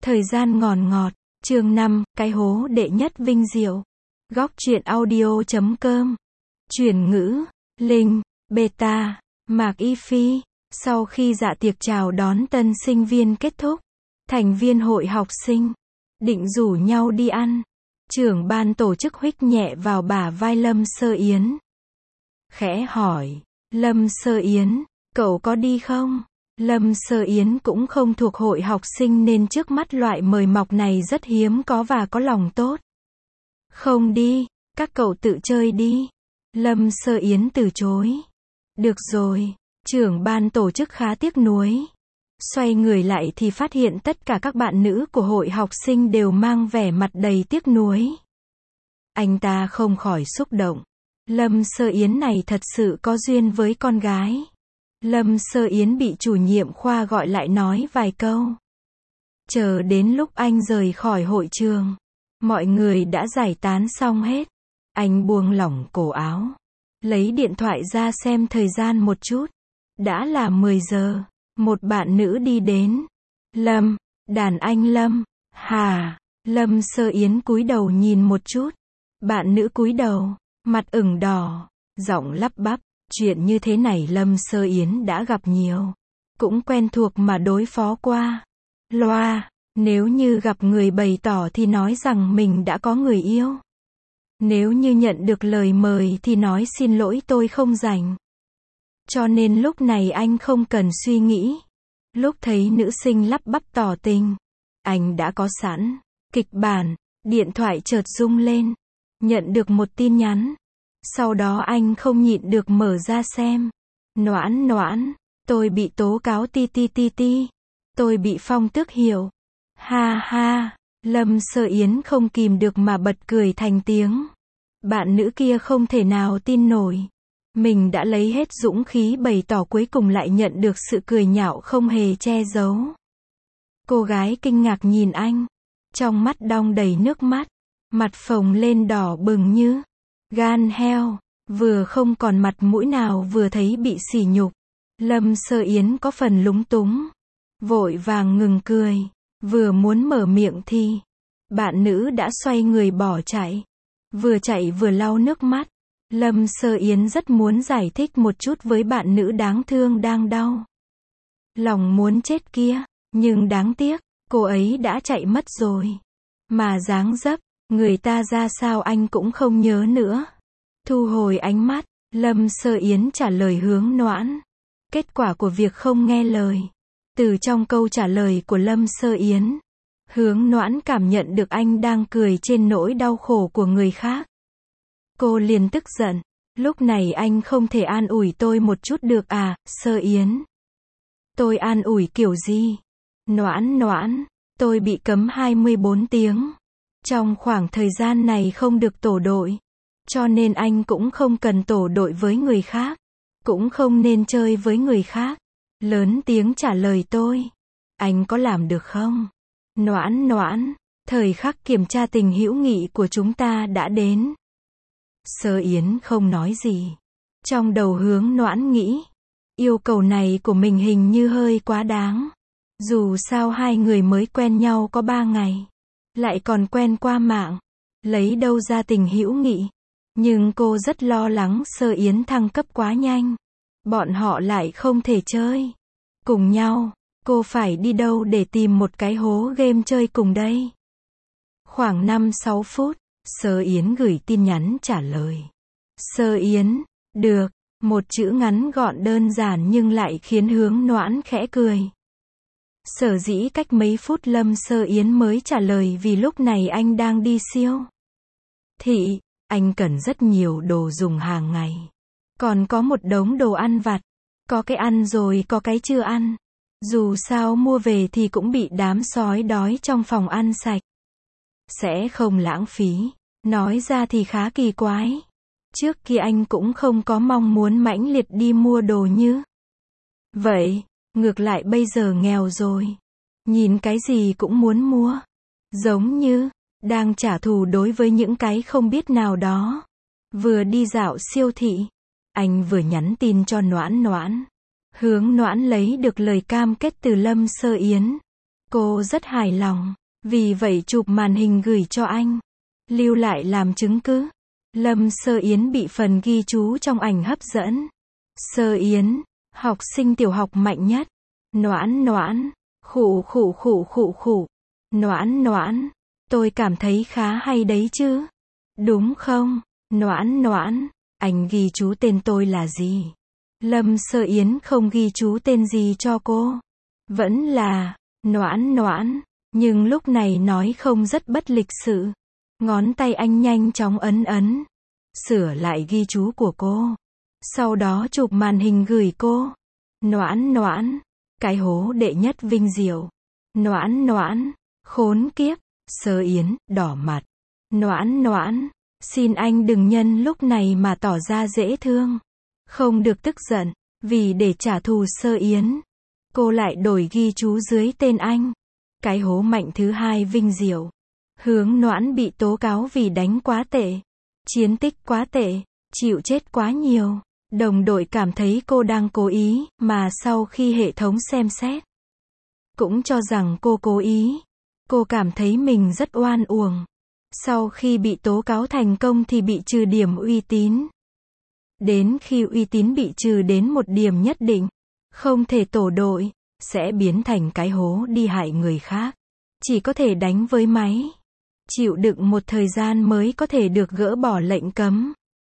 Thời gian ngòn ngọt, chương 5, cái hố đệ nhất vinh diệu. Góc truyện audio.com. Chuyển ngữ, Linh, Beta, Mạc Y Phi. Sau khi dạ tiệc chào đón tân sinh viên kết thúc, thành viên hội học sinh định rủ nhau đi ăn. Trưởng ban tổ chức huých nhẹ vào bả vai Lâm Sơ Yến. Khẽ hỏi, Lâm Sơ Yến, cậu có đi không? Lâm Sơ Yến cũng không thuộc hội học sinh nên trước mắt loại mời mọc này rất hiếm có và có lòng tốt. Không đi, các cậu tự chơi đi. Lâm Sơ Yến từ chối. Được rồi, trưởng ban tổ chức khá tiếc nuối. Xoay người lại thì phát hiện tất cả các bạn nữ của hội học sinh đều mang vẻ mặt đầy tiếc nuối. Anh ta không khỏi xúc động. Lâm Sơ Yến này thật sự có duyên với con gái. Lâm Sơ Yến bị chủ nhiệm khoa gọi lại nói vài câu. Chờ đến lúc anh rời khỏi hội trường, mọi người đã giải tán xong hết. Anh buông lỏng cổ áo, lấy điện thoại ra xem thời gian một chút. Đã là 10 giờ, một bạn nữ đi đến. Lâm, đàn anh Lâm, hà. Lâm Sơ Yến cúi đầu nhìn một chút. Bạn nữ cúi đầu, mặt ửng đỏ, giọng lắp bắp. Chuyện như thế này Lâm Sơ Yến đã gặp nhiều. Cũng quen thuộc mà đối phó qua. Loa, nếu như gặp người bày tỏ thì nói rằng mình đã có người yêu. Nếu như nhận được lời mời thì nói xin lỗi tôi không rảnh. Cho nên lúc này anh không cần suy nghĩ. Lúc thấy nữ sinh lắp bắp tỏ tình, anh đã có sẵn kịch bản. Điện thoại chợt rung lên. Nhận được một tin nhắn. Sau đó anh không nhịn được mở ra xem. Noãn Noãn, tôi bị tố cáo ti ti ti ti. Tôi bị phong tước hiệu. Ha ha, Lâm Sơ Yến không kìm được mà bật cười thành tiếng. Bạn nữ kia không thể nào tin nổi. Mình đã lấy hết dũng khí bày tỏ cuối cùng lại nhận được sự cười nhạo không hề che giấu. Cô gái kinh ngạc nhìn anh. Trong mắt đong đầy nước mắt. Mặt phồng lên đỏ bừng như gan heo, vừa không còn mặt mũi nào vừa thấy bị sỉ nhục. Lâm Sơ Yến có phần lúng túng. Vội vàng ngừng cười. Vừa muốn mở miệng thì bạn nữ đã xoay người bỏ chạy. Vừa chạy vừa lau nước mắt. Lâm Sơ Yến rất muốn giải thích một chút với bạn nữ đáng thương đang đau lòng muốn chết kia. Nhưng đáng tiếc, cô ấy đã chạy mất rồi. Mà dáng dấp người ta ra sao anh cũng không nhớ nữa. Thu hồi ánh mắt, Lâm Sơ Yến trả lời Hướng Noãn. Kết quả của việc không nghe lời. Từ trong câu trả lời của Lâm Sơ Yến, Hướng Noãn cảm nhận được anh đang cười trên nỗi đau khổ của người khác. Cô liền tức giận. Lúc này anh không thể an ủi tôi một chút được à, Sơ Yến? Tôi an ủi kiểu gì? Noãn Noãn, tôi bị cấm 24 tiếng. Trong khoảng thời gian này không được tổ đội. Cho nên anh cũng không cần tổ đội với người khác. Cũng không nên chơi với người khác. Lớn tiếng trả lời tôi. Anh có làm được không? Noãn Noãn, thời khắc kiểm tra tình hữu nghị của chúng ta đã đến. Sơ Yến không nói gì. Trong đầu Hướng Noãn nghĩ. Yêu cầu này của mình hình như hơi quá đáng. Dù sao hai người mới quen nhau có 3 ngày. Lại còn quen qua mạng. Lấy đâu ra tình hữu nghị. Nhưng cô rất lo lắng Sơ Yến thăng cấp quá nhanh. Bọn họ lại không thể chơi cùng nhau. Cô phải đi đâu để tìm một cái hố game chơi cùng đây? Khoảng 5-6 phút, Sơ Yến gửi tin nhắn trả lời. Sơ Yến, được. Một chữ ngắn gọn đơn giản nhưng lại khiến Hướng Noãn khẽ cười. Sở dĩ cách mấy phút Lâm Sơ Yến mới trả lời vì lúc này anh đang đi siêu thị. Anh cần rất nhiều đồ dùng hàng ngày. Còn có một đống đồ ăn vặt. Có cái ăn rồi có cái chưa ăn. Dù sao mua về thì cũng bị đám sói đói trong phòng ăn sạch. Sẽ không lãng phí. Nói ra thì khá kỳ quái. Trước kia anh cũng không có mong muốn mãnh liệt đi mua đồ như vậy. Ngược lại bây giờ nghèo rồi. Nhìn cái gì cũng muốn mua. Giống như đang trả thù đối với những cái không biết nào đó. Vừa đi dạo siêu thị, anh vừa nhắn tin cho Noãn Noãn. Hướng Noãn lấy được lời cam kết từ Lâm Sơ Yến. Cô rất hài lòng, vì vậy chụp màn hình gửi cho anh, lưu lại làm chứng cứ. Lâm Sơ Yến bị phần ghi chú trong ảnh hấp dẫn. Sơ Yến, học sinh tiểu học mạnh nhất. Noãn noãn, khụ khụ khụ khụ khụ. Noãn noãn, tôi cảm thấy khá hay đấy chứ. Đúng không? Noãn noãn, anh ghi chú tên tôi là gì? Lâm Sơ Yến không ghi chú tên gì cho cô. Vẫn là noãn noãn, nhưng lúc này nói không rất bất lịch sự. Ngón tay anh nhanh chóng ấn, sửa lại ghi chú của cô. Sau đó chụp màn hình gửi cô. Noãn noãn, cái hố đệ nhất vinh diệu. Noãn noãn, khốn kiếp. Sơ Yến, đỏ mặt. Noãn noãn, xin anh đừng nhân lúc này mà tỏ ra dễ thương. Không được tức giận, vì để trả thù Sơ Yến, cô lại đổi ghi chú dưới tên anh. Cái hố mạnh thứ hai vinh diệu. Hướng Noãn bị tố cáo vì đánh quá tệ, chiến tích quá tệ, chịu chết quá nhiều. Đồng đội cảm thấy cô đang cố ý, mà sau khi hệ thống xem xét, cũng cho rằng cô cố ý. Cô cảm thấy mình rất oan uổng. Sau khi bị tố cáo thành công thì bị trừ điểm uy tín. Đến khi uy tín bị trừ đến một điểm nhất định, không thể tổ đội, sẽ biến thành cái hố đi hại người khác. Chỉ có thể đánh với máy. Chịu đựng một thời gian mới có thể được gỡ bỏ lệnh cấm.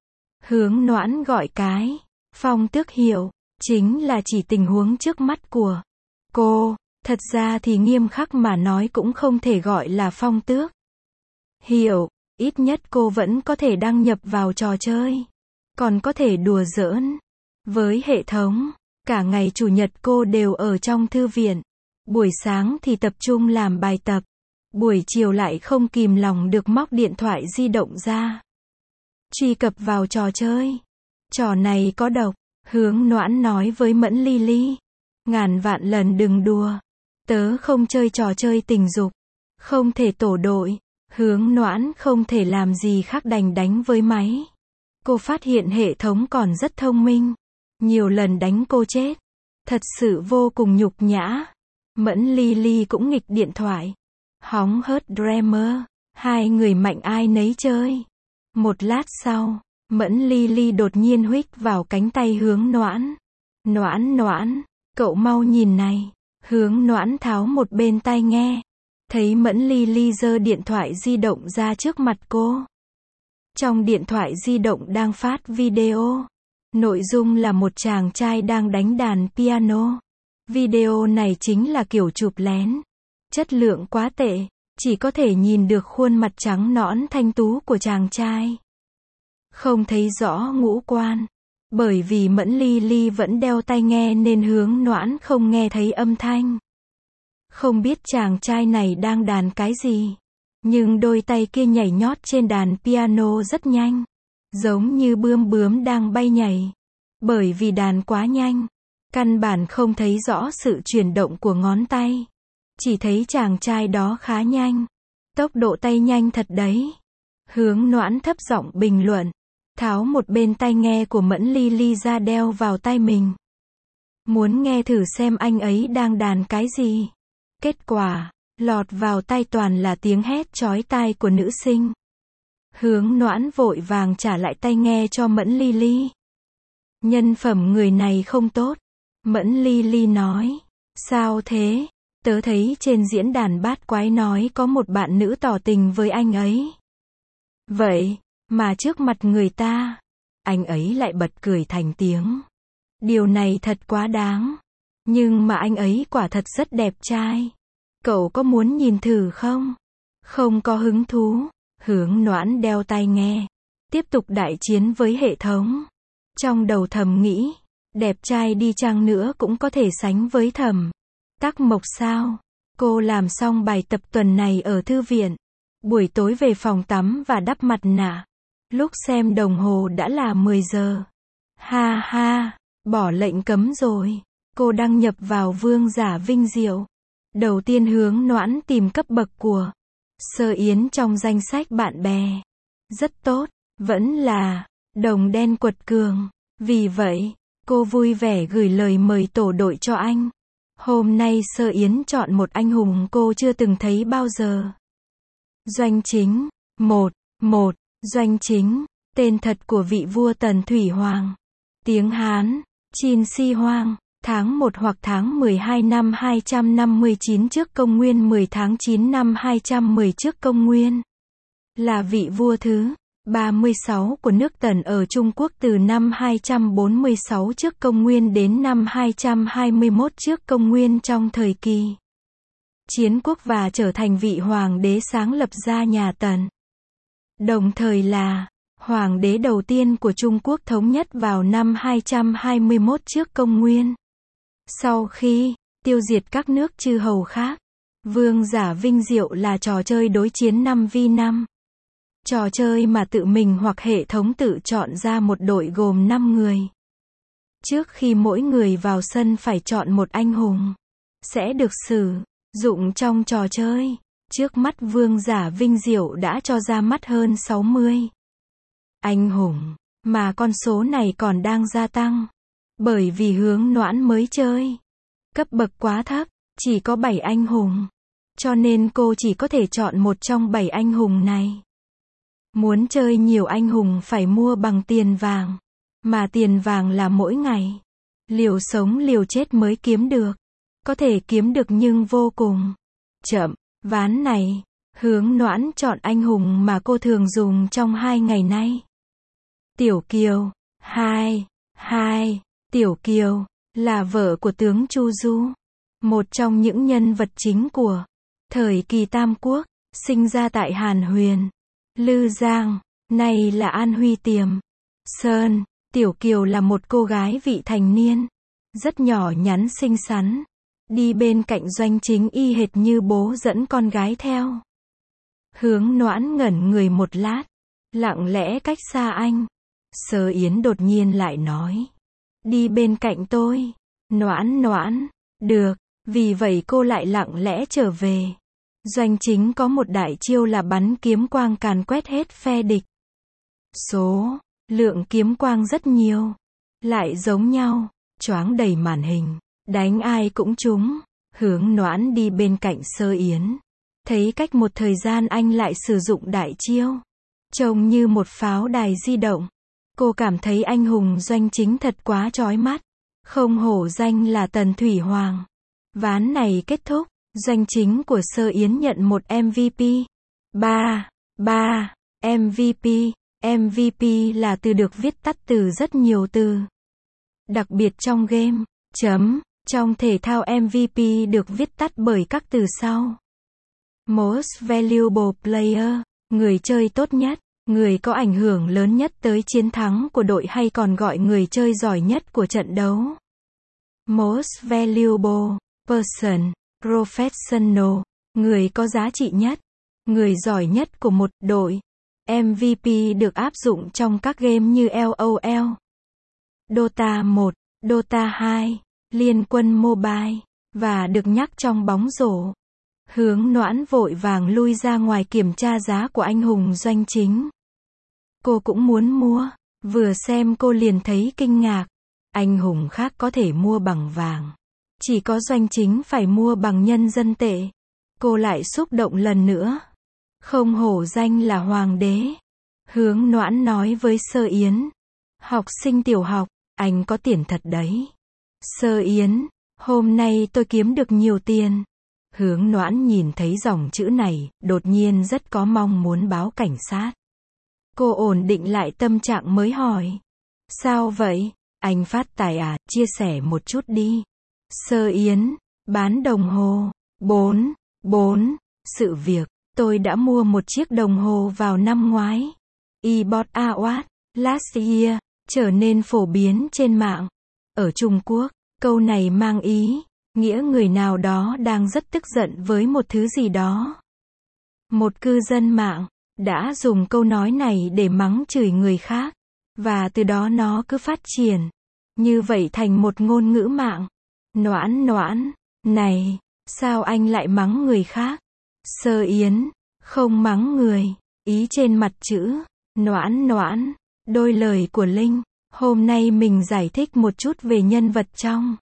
Hướng Noãn gọi cái phong tước hiệu, chính là chỉ tình huống trước mắt của cô. Thật ra thì nghiêm khắc mà nói cũng không thể gọi là phong tước hiệu, ít nhất cô vẫn có thể đăng nhập vào trò chơi, còn có thể đùa giỡn với hệ thống. Cả ngày chủ nhật cô đều ở trong thư viện. Buổi sáng thì tập trung làm bài tập, buổi chiều lại không kìm lòng được móc điện thoại di động ra, truy cập vào trò chơi. Trò này có độc. Hướng Noãn nói với Mẫn Ly Ly, ngàn vạn lần đừng đùa. Tớ không chơi trò chơi tình dục, không thể tổ đội. Hướng Noãn không thể làm gì khác đành đánh với máy. Cô phát hiện hệ thống còn rất thông minh, nhiều lần đánh cô chết. Thật sự vô cùng nhục nhã. Mẫn Ly Ly cũng nghịch điện thoại, hóng hớt Dreamer. Hai người mạnh ai nấy chơi. Một lát sau, Mẫn Ly Ly đột nhiên huých vào cánh tay Hướng Noãn. Noãn noãn, cậu mau nhìn này. Hướng Noãn tháo một bên tai nghe, thấy Mẫn Ly Ly giơ điện thoại di động ra trước mặt cô. Trong điện thoại di động đang phát video. Nội dung là một chàng trai đang đánh đàn piano. Video này chính là kiểu chụp lén. Chất lượng quá tệ, chỉ có thể nhìn được khuôn mặt trắng nõn thanh tú của chàng trai. Không thấy rõ ngũ quan. Bởi vì Mẫn Ly Ly vẫn đeo tai nghe nên Hướng Noãn không nghe thấy âm thanh. Không biết chàng trai này đang đàn cái gì, nhưng đôi tay kia nhảy nhót trên đàn piano rất nhanh, giống như bướm bướm đang bay nhảy. Bởi vì đàn quá nhanh, căn bản không thấy rõ sự chuyển động của ngón tay. Chỉ thấy chàng trai đó khá nhanh. Tốc độ tay nhanh thật đấy. Hướng Noãn thấp giọng bình luận, tháo một bên tai nghe của Mẫn Ly Ly ra đeo vào tai mình. Muốn nghe thử xem anh ấy đang đàn cái gì. Kết quả, lọt vào tai toàn là tiếng hét chói tai của nữ sinh. Hướng Noãn vội vàng trả lại tai nghe cho Mẫn Ly Ly. Nhân phẩm người này không tốt. Mẫn Ly Ly nói, sao thế? Tớ thấy trên diễn đàn bát quái nói có một bạn nữ tỏ tình với anh ấy. Vậy, mà trước mặt người ta, anh ấy lại bật cười thành tiếng. Điều này thật quá đáng. Nhưng mà anh ấy quả thật rất đẹp trai. Cậu có muốn nhìn thử không? Không có hứng thú. Hướng Noãn đeo tai nghe, tiếp tục đại chiến với hệ thống. Trong đầu thầm nghĩ, đẹp trai đi chăng nữa cũng có thể sánh với Thẩm Tắc Mộc sao? Cô làm xong bài tập tuần này ở thư viện. Buổi tối về phòng tắm và đắp mặt nạ. Lúc xem đồng hồ đã là 10 giờ. Ha ha, bỏ lệnh cấm rồi. Cô đăng nhập vào Vương giả vinh diệu. Đầu tiên Hướng Noãn tìm cấp bậc của Sơ Yến trong danh sách bạn bè. Rất tốt, vẫn là đồng đen quật cường. Vì vậy, cô vui vẻ gửi lời mời tổ đội cho anh. Hôm nay Sơ Yến chọn một anh hùng cô chưa từng thấy bao giờ. Doanh Chính. 1. Doanh Chính, tên thật của vị vua Tần Thủy Hoàng. Tiếng Hán, Chin Si Hoang, tháng 1 hoặc tháng 12 năm 259 trước công nguyên 10 tháng 9 năm 210 trước công nguyên. Là vị vua thứ 36 của nước Tần ở Trung Quốc từ năm 246 trước công nguyên đến năm 221 trước công nguyên trong thời kỳ chiến quốc và trở thành vị hoàng đế sáng lập ra nhà Tần. Đồng thời là hoàng đế đầu tiên của Trung Quốc thống nhất vào năm 221 trước công nguyên. Sau khi tiêu diệt các nước chư hầu khác, vương giả vinh diệu là trò chơi đối chiến 5v5. Trò chơi mà tự mình hoặc hệ thống tự chọn ra một đội gồm 5 người. Trước khi mỗi người vào sân phải chọn một anh hùng sẽ được sử dụng trong trò chơi. Trước mắt vương giả vinh diệu đã cho ra mắt hơn 60 anh hùng, mà con số này còn đang gia tăng. Bởi vì Hướng Noãn mới chơi, cấp bậc quá thấp, chỉ có 7 anh hùng. Cho nên cô chỉ có thể chọn một trong 7 anh hùng này. Muốn chơi nhiều anh hùng phải mua bằng tiền vàng. Mà tiền vàng là mỗi ngày. Liều sống liều chết mới kiếm được. Có thể kiếm được nhưng vô cùng chậm. Ván này, Hướng Noãn chọn anh hùng mà cô thường dùng trong 2 ngày nay. Tiểu Kiều. 2. Tiểu Kiều là vợ của tướng Chu Du, một trong những nhân vật chính của thời kỳ Tam Quốc, sinh ra tại Hàn Huyền, Lư Giang, nay là An Huy Tiềm Sơn. Tiểu Kiều là một cô gái vị thành niên, rất nhỏ nhắn xinh xắn, đi bên cạnh Doanh Chính y hệt như bố dẫn con gái theo. Hướng Noãn ngẩn người một lát, lặng lẽ cách xa anh. Sơ Yến đột nhiên lại nói, đi bên cạnh tôi. Noãn, được. Vì vậy cô lại lặng lẽ trở về. Doanh Chính có một đại chiêu là bắn kiếm quang càn quét hết phe địch. Số lượng kiếm quang rất nhiều, lại giống nhau, choáng đầy màn hình, đánh ai cũng trúng. Hướng Noãn đi bên cạnh Sơ Yến, thấy cách một thời gian anh lại sử dụng đại chiêu, trông như một pháo đài di động. Cô cảm thấy anh hùng Doanh Chính thật quá chói mắt, không hổ danh là Tần Thủy Hoàng. Ván này kết thúc, Doanh Chính của Sơ Yến nhận một MVP. 3. MVP là từ được viết tắt từ rất nhiều từ. Đặc biệt trong game, trong thể thao MVP được viết tắt bởi các từ sau. Most Valuable Player, người chơi tốt nhất, người có ảnh hưởng lớn nhất tới chiến thắng của đội hay còn gọi người chơi giỏi nhất của trận đấu. Most Valuable Person, Professional, người có giá trị nhất, người giỏi nhất của một đội. MVP được áp dụng trong các game như LOL, Dota 1, Dota 2, Liên Quân Mobile, và được nhắc trong bóng rổ. Hướng Noãn vội vàng lui ra ngoài kiểm tra giá của anh hùng Doanh Chính. Cô cũng muốn mua, vừa xem cô liền thấy kinh ngạc. Anh hùng khác có thể mua bằng vàng, chỉ có Doanh Chính phải mua bằng nhân dân tệ. Cô lại xúc động lần nữa. Không hổ danh là hoàng đế. Hướng Noãn nói với Sơ Yến, học sinh tiểu học, anh có tiền thật đấy. Sơ Yến, hôm nay tôi kiếm được nhiều tiền. Hướng Noãn nhìn thấy dòng chữ này, đột nhiên rất có mong muốn báo cảnh sát. Cô ổn định lại tâm trạng mới hỏi, sao vậy? Anh phát tài à, chia sẻ một chút đi. Sơ Yến, bán đồng hồ. 4. Sự việc, tôi đã mua một chiếc đồng hồ vào năm ngoái. eBot Award, last year, trở nên phổ biến trên mạng. Ở Trung Quốc, câu này mang ý nghĩa người nào đó đang rất tức giận với một thứ gì đó. Một cư dân mạng đã dùng câu nói này để mắng chửi người khác, và từ đó nó cứ phát triển như vậy thành một ngôn ngữ mạng. Noãn, này, sao anh lại mắng người khác? Sơ Yến, không mắng người, ý trên mặt chữ. Noãn, đôi lời của Linh. Hôm nay mình giải thích một chút về nhân vật trong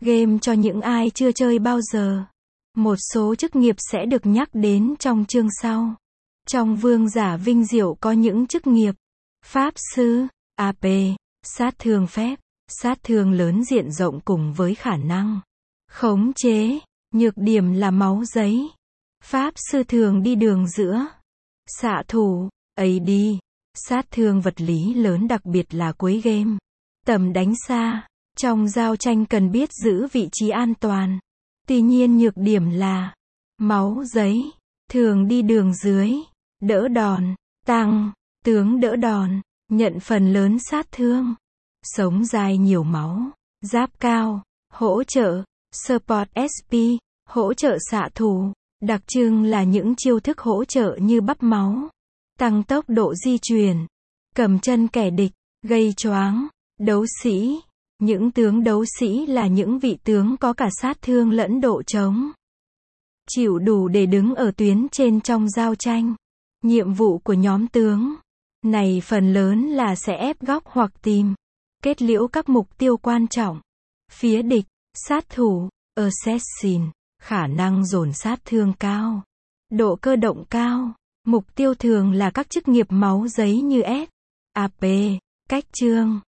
Game cho những ai chưa chơi bao giờ. Một số chức nghiệp sẽ được nhắc đến trong chương sau. Trong vương giả vinh diệu có những chức nghiệp: Pháp sư, AP, sát thương phép, sát thương lớn diện rộng cùng với khả năng khống chế. Nhược điểm là máu giấy. Pháp sư thường đi đường giữa. Xạ thủ, AD, sát thương vật lý lớn đặc biệt là cuối game. Tầm đánh xa. Trong giao tranh cần biết giữ vị trí an toàn. Tuy nhiên nhược điểm là máu giấy, thường đi đường dưới. Đỡ đòn, tăng, tướng đỡ đòn, nhận phần lớn sát thương. Sống dài nhiều máu, giáp cao, hỗ trợ, support SP, hỗ trợ xạ thủ. Đặc trưng là những chiêu thức hỗ trợ như bắp máu, tăng tốc độ di chuyển, cầm chân kẻ địch, gây choáng. Đấu sĩ. Những tướng đấu sĩ là những vị tướng có cả sát thương lẫn độ trống. Chịu đủ để đứng ở tuyến trên trong giao tranh. Nhiệm vụ của nhóm tướng này phần lớn là sẽ ép góc hoặc tìm, kết liễu các mục tiêu quan trọng. Phía địch, sát thủ, assassin, khả năng dồn sát thương cao, độ cơ động cao. Mục tiêu thường là các chức nghiệp máu giấy như S, AP, cách chương.